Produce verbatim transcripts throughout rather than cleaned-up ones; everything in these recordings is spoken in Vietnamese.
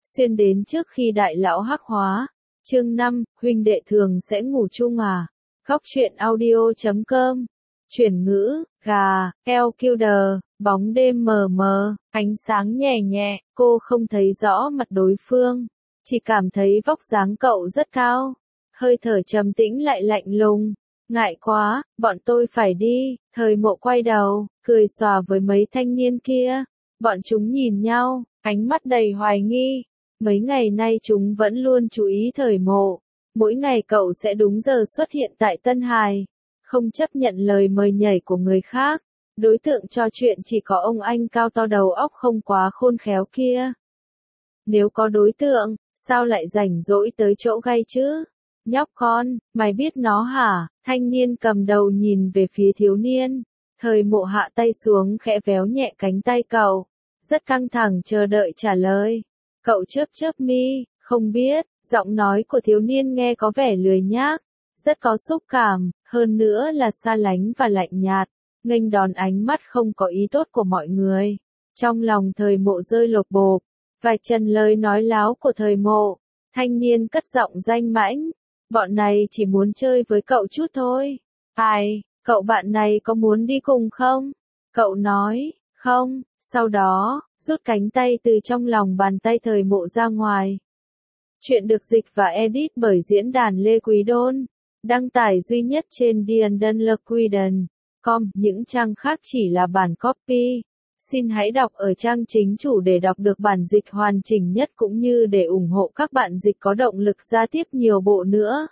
xuyên đến trước khi đại lão hắc hóa. Chương năm, huynh đệ thường sẽ ngủ chung à? Góc truyện audio chấm com. Chuyển ngữ, gà, eo kiêu đờ, bóng đêm mờ mờ, ánh sáng nhẹ nhẹ, cô không thấy rõ mặt đối phương, chỉ cảm thấy vóc dáng cậu rất cao, hơi thở trầm tĩnh lại lạnh lùng. Ngại quá, bọn tôi phải đi. Thời Mộ quay đầu, cười xòa với mấy thanh niên kia. Bọn chúng nhìn nhau, ánh mắt đầy hoài nghi. Mấy ngày nay chúng vẫn luôn chú ý Thời Mộ. Mỗi ngày cậu sẽ đúng giờ xuất hiện tại Tân Hải, không chấp nhận lời mời nhảy của người khác. Đối tượng trò chuyện chỉ có ông anh cao to đầu óc không quá khôn khéo kia. Nếu có đối tượng, sao lại rảnh rỗi tới chỗ gay chứ? Nhóc con, mày biết nó hả? Thanh niên cầm đầu nhìn về phía thiếu niên. Thời Mộ hạ tay xuống khẽ véo nhẹ cánh tay cậu. Rất căng thẳng chờ đợi trả lời. Cậu chớp chớp mi, không biết. Giọng nói của thiếu niên nghe có vẻ lười nhác. Rất có xúc cảm, hơn nữa là xa lánh và lạnh nhạt. Nghênh đón ánh mắt không có ý tốt của mọi người. Trong lòng Thời Mộ rơi lột bột. Vài chân lời nói láo của Thời Mộ. Thanh niên cất giọng danh mãnh. Bọn này chỉ muốn chơi với cậu chút thôi. Ai, cậu bạn này có muốn đi cùng không? Cậu nói, không, sau đó, rút cánh tay từ trong lòng bàn tay Thời Mộ ra ngoài. Chuyện được dịch và edit bởi diễn đàn Lê Quý Đôn. Đăng tải duy nhất trên diandanlequiden chấm com, những trang khác chỉ là bản copy. Xin hãy đọc ở trang chính chủ để đọc được bản dịch hoàn chỉnh nhất cũng như để ủng hộ các bạn dịch có động lực ra tiếp nhiều bộ nữa.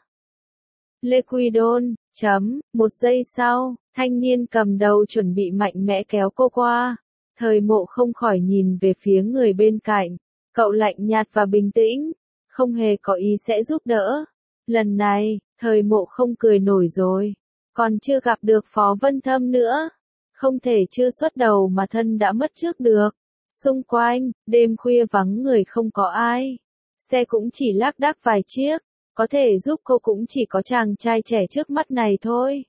Lê Quý Đôn, chấm, một giây sau, thanh niên cầm đầu chuẩn bị mạnh mẽ kéo cô qua. Thời Mộ không khỏi nhìn về phía người bên cạnh. Cậu lạnh nhạt và bình tĩnh, không hề có ý sẽ giúp đỡ. Lần này, Thời Mộ không cười nổi rồi. Còn chưa gặp được Phó Vân Thâm nữa. Không thể chưa xuất đầu mà thân đã mất trước được. Xung quanh, đêm khuya vắng người không có ai. Xe cũng chỉ lác đác vài chiếc. Có thể giúp cô cũng chỉ có chàng trai trẻ trước mắt này thôi.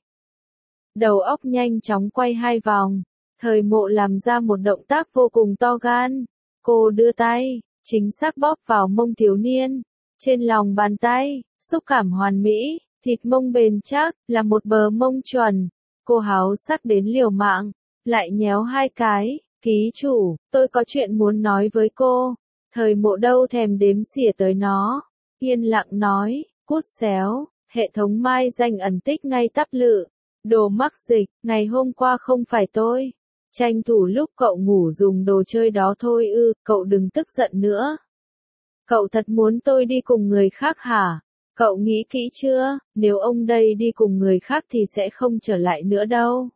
Đầu óc nhanh chóng quay hai vòng. Thời Mộ làm ra một động tác vô cùng to gan. Cô đưa tay, chính xác bóp vào mông thiếu niên. Trên lòng bàn tay, xúc cảm hoàn mỹ, thịt mông bền chắc, là một bờ mông chuẩn. Cô háo sắc đến liều mạng, lại nhéo hai cái. Ký chủ, tôi có chuyện muốn nói với cô. Thời Mộ đâu thèm đếm xỉa tới nó. Yên lặng nói, cút xéo, hệ thống mai danh ẩn tích ngay tắp lự. Đồ mắc dịch, ngày hôm qua không phải tôi. Tranh thủ lúc cậu ngủ dùng đồ chơi đó thôi ư, cậu đừng tức giận nữa. Cậu thật muốn tôi đi cùng người khác hả? Cậu nghĩ kỹ chưa, nếu ông đây đi cùng người khác thì sẽ không trở lại nữa đâu.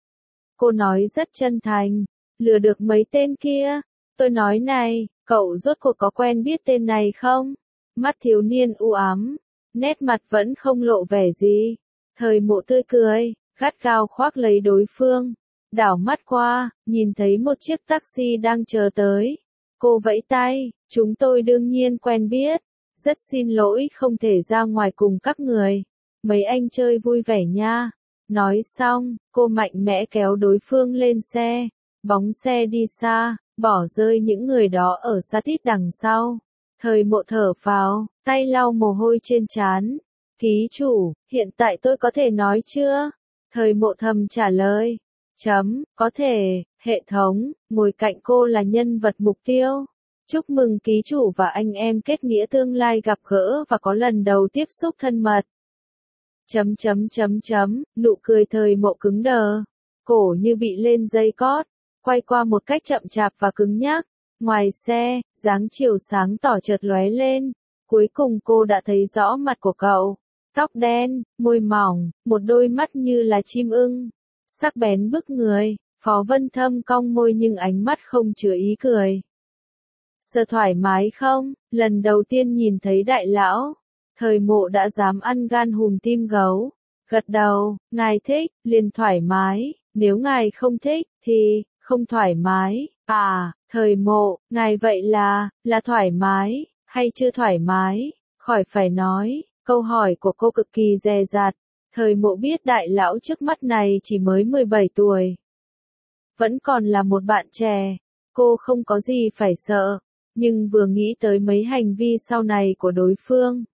Cô nói rất chân thành, lừa được mấy tên kia. Tôi nói này, cậu rốt cuộc có quen biết tên này không? Mắt thiếu niên u ám, nét mặt vẫn không lộ vẻ gì. Thời Mộ tươi cười, gắt gao khoác lấy đối phương. Đảo mắt qua, nhìn thấy một chiếc taxi đang chờ tới. Cô vẫy tay, chúng tôi đương nhiên quen biết. Rất xin lỗi không thể ra ngoài cùng các người. Mấy anh chơi vui vẻ nha. Nói xong, cô mạnh mẽ kéo đối phương lên xe. Bóng xe đi xa, bỏ rơi những người đó ở xa tít đằng sau. Thời Mộ thở phào, tay lau mồ hôi trên trán. Ký chủ, hiện tại tôi có thể nói chưa? Thời Mộ thầm trả lời. Chấm, có thể, hệ thống, ngồi cạnh cô là nhân vật mục tiêu. Chúc mừng ký chủ và anh em kết nghĩa tương lai gặp gỡ và có lần đầu tiếp xúc thân mật. Chấm chấm chấm chấm, nụ cười Thời Mộ cứng đờ. Cổ như bị lên dây cót, quay qua một cách chậm chạp và cứng nhắc. Ngoài xe, dáng chiều sáng tỏ chợt lóe lên. Cuối cùng cô đã thấy rõ mặt của cậu. Tóc đen, môi mỏng, một đôi mắt như là chim ưng. Sắc bén bức người, Phó Vân Thâm cong môi nhưng ánh mắt không chứa ý cười. Sợ thoải mái không? Lần đầu tiên nhìn thấy đại lão, Thời Mộ đã dám ăn gan hùm tim gấu. Gật đầu, ngài thích, liền thoải mái, nếu ngài không thích, thì, không thoải mái. À, Thời Mộ, ngài vậy là, là thoải mái, hay chưa thoải mái? Khỏi phải nói, câu hỏi của cô cực kỳ dè dặt. Thời Mộ biết đại lão trước mắt này chỉ mới mười bảy tuổi. Vẫn còn là một bạn trẻ. Cô không có gì phải sợ. Nhưng vừa nghĩ tới mấy hành vi sau này của đối phương,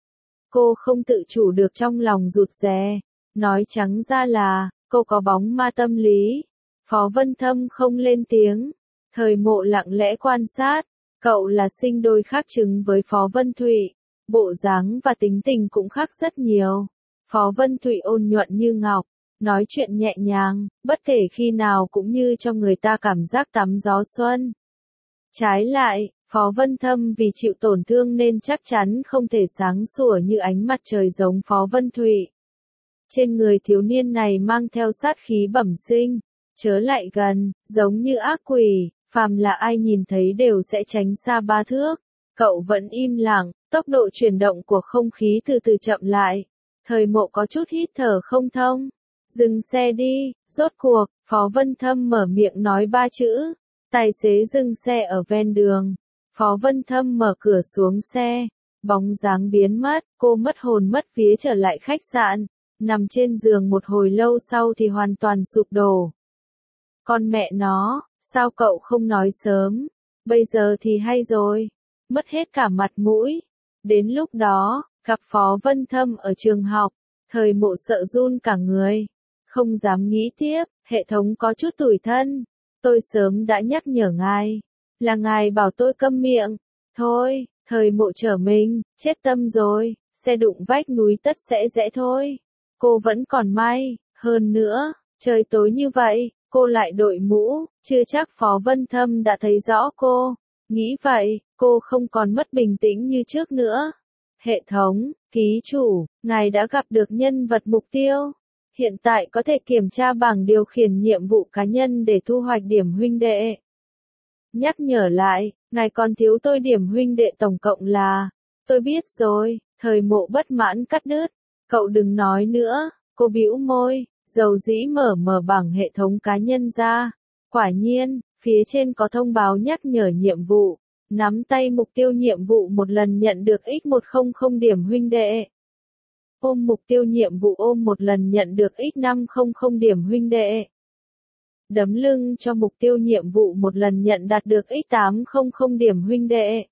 cô không tự chủ được trong lòng rụt rè. Nói trắng ra là, cô có bóng ma tâm lý. Phó Vân Thâm không lên tiếng. Thời Mộ lặng lẽ quan sát. Cậu là sinh đôi khác chứng với Phó Vân Thụy. Bộ dáng và tính tình cũng khác rất nhiều. Phó Vân Thụy ôn nhuận như ngọc, nói chuyện nhẹ nhàng, bất kể khi nào cũng như cho người ta cảm giác tắm gió xuân. Trái lại, Phó Vân Thâm vì chịu tổn thương nên chắc chắn không thể sáng sủa như ánh mặt trời giống Phó Vân Thụy. Trên người thiếu niên này mang theo sát khí bẩm sinh, chớ lại gần, giống như ác quỷ, phàm là ai nhìn thấy đều sẽ tránh xa ba thước. Cậu vẫn im lặng, tốc độ chuyển động của không khí từ từ chậm lại. Thời Mộ có chút hít thở không thông. Dừng xe đi, rốt cuộc, Phó Vân Thâm mở miệng nói ba chữ. Tài xế dừng xe ở ven đường. Phó Vân Thâm mở cửa xuống xe. Bóng dáng biến mất, cô mất hồn mất vía trở lại khách sạn. Nằm trên giường một hồi lâu sau thì hoàn toàn sụp đổ. Con mẹ nó, sao cậu không nói sớm? Bây giờ thì hay rồi. Mất hết cả mặt mũi. Đến lúc đó, gặp Phó Vân Thâm ở trường học. Thời Mộ sợ run cả người. Không dám nghĩ tiếp, hệ thống có chút tủi thân. Tôi sớm đã nhắc nhở ngài. Là ngài bảo tôi câm miệng. Thôi, Thời Mộ trở mình, chết tâm rồi. Xe đụng vách núi tất sẽ rẽ thôi. Cô vẫn còn may, hơn nữa, trời tối như vậy, cô lại đội mũ, chưa chắc Phó Vân Thâm đã thấy rõ cô. Nghĩ vậy, cô không còn mất bình tĩnh như trước nữa. Hệ thống, ký chủ, ngài đã gặp được nhân vật mục tiêu. Hiện tại có thể kiểm tra bảng điều khiển nhiệm vụ cá nhân để thu hoạch điểm huynh đệ. Nhắc nhở lại, ngài còn thiếu tôi điểm huynh đệ tổng cộng là... Tôi biết rồi, Thời Mộ bất mãn cắt đứt. Cậu đừng nói nữa, cô bĩu môi, dầu dĩ mở mở bảng hệ thống cá nhân ra. Quả nhiên, phía trên có thông báo nhắc nhở nhiệm vụ. Nắm tay mục tiêu nhiệm vụ một lần nhận được x một trăm điểm huynh đệ. Ôm mục tiêu nhiệm vụ ôm một lần nhận được x năm trăm điểm huynh đệ. Đấm lưng cho mục tiêu nhiệm vụ một lần nhận đạt được x tám trăm điểm huynh đệ.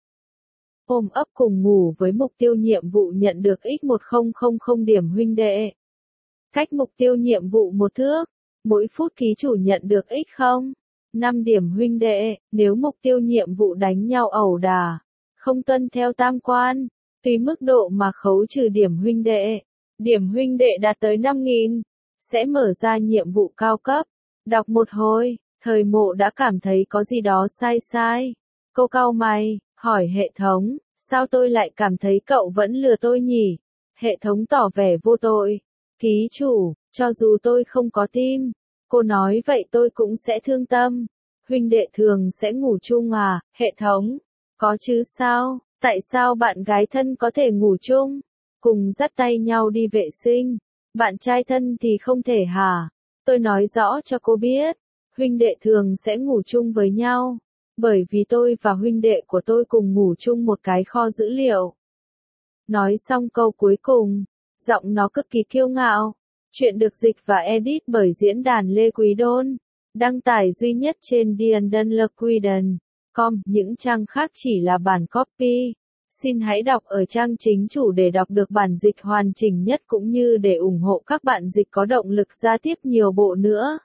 Ôm ấp cùng ngủ với mục tiêu nhiệm vụ nhận được x một trăm điểm huynh đệ. Cách mục tiêu nhiệm vụ một thước, mỗi phút ký chủ nhận được x không năm điểm huynh đệ, nếu mục tiêu nhiệm vụ đánh nhau ẩu đả, không tuân theo tam quan, tùy mức độ mà khấu trừ điểm huynh đệ. Điểm huynh đệ đạt tới năm nghìn, sẽ mở ra nhiệm vụ cao cấp. Đọc một hồi, Thời Mộ đã cảm thấy có gì đó sai sai. Cô cau mày, hỏi hệ thống, sao tôi lại cảm thấy cậu vẫn lừa tôi nhỉ? Hệ thống tỏ vẻ vô tội. Ký chủ, cho dù tôi không có tim, cô nói vậy tôi cũng sẽ thương tâm. Huynh đệ thường sẽ ngủ chung à? Hệ thống, có chứ sao? Tại sao bạn gái thân có thể ngủ chung? Cùng dắt tay nhau đi vệ sinh. Bạn trai thân thì không thể hả? Tôi nói rõ cho cô biết. Huynh đệ thường sẽ ngủ chung với nhau. Bởi vì tôi và huynh đệ của tôi cùng ngủ chung một cái kho dữ liệu. Nói xong câu cuối cùng, giọng nó cực kỳ kiêu ngạo. Chuyện được dịch và edit bởi diễn đàn Lê Quý Đôn. Đăng tải duy nhất trên diandunlequiden chấm com, những trang khác chỉ là bản copy. Xin hãy đọc ở trang chính chủ để đọc được bản dịch hoàn chỉnh nhất cũng như để ủng hộ các bạn dịch có động lực ra tiếp nhiều bộ nữa.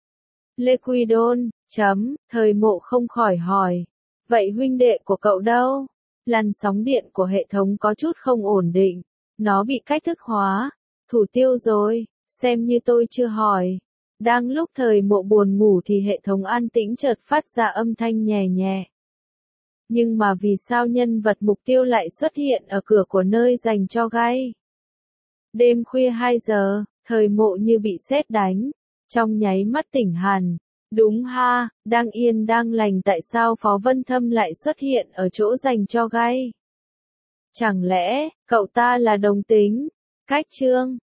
Lê Quý Đôn, chấm, Thời Mộ không khỏi hỏi. Vậy huynh đệ của cậu đâu? Làn sóng điện của hệ thống có chút không ổn định. Nó bị cách thức hóa. Thủ tiêu rồi, xem như tôi chưa hỏi. Đang lúc Thời Mộ buồn ngủ thì hệ thống an tĩnh chợt phát ra âm thanh nhẹ nhẹ. Nhưng mà vì sao nhân vật mục tiêu lại xuất hiện ở cửa của nơi dành cho gay? Đêm khuya hai giờ, Thời Mộ như bị sét đánh. Trong nháy mắt tỉnh hẳn. Đúng ha, đang yên đang lành tại sao Phó Vân Thâm lại xuất hiện ở chỗ dành cho gay? Chẳng lẽ, cậu ta là đồng tính? Cách chương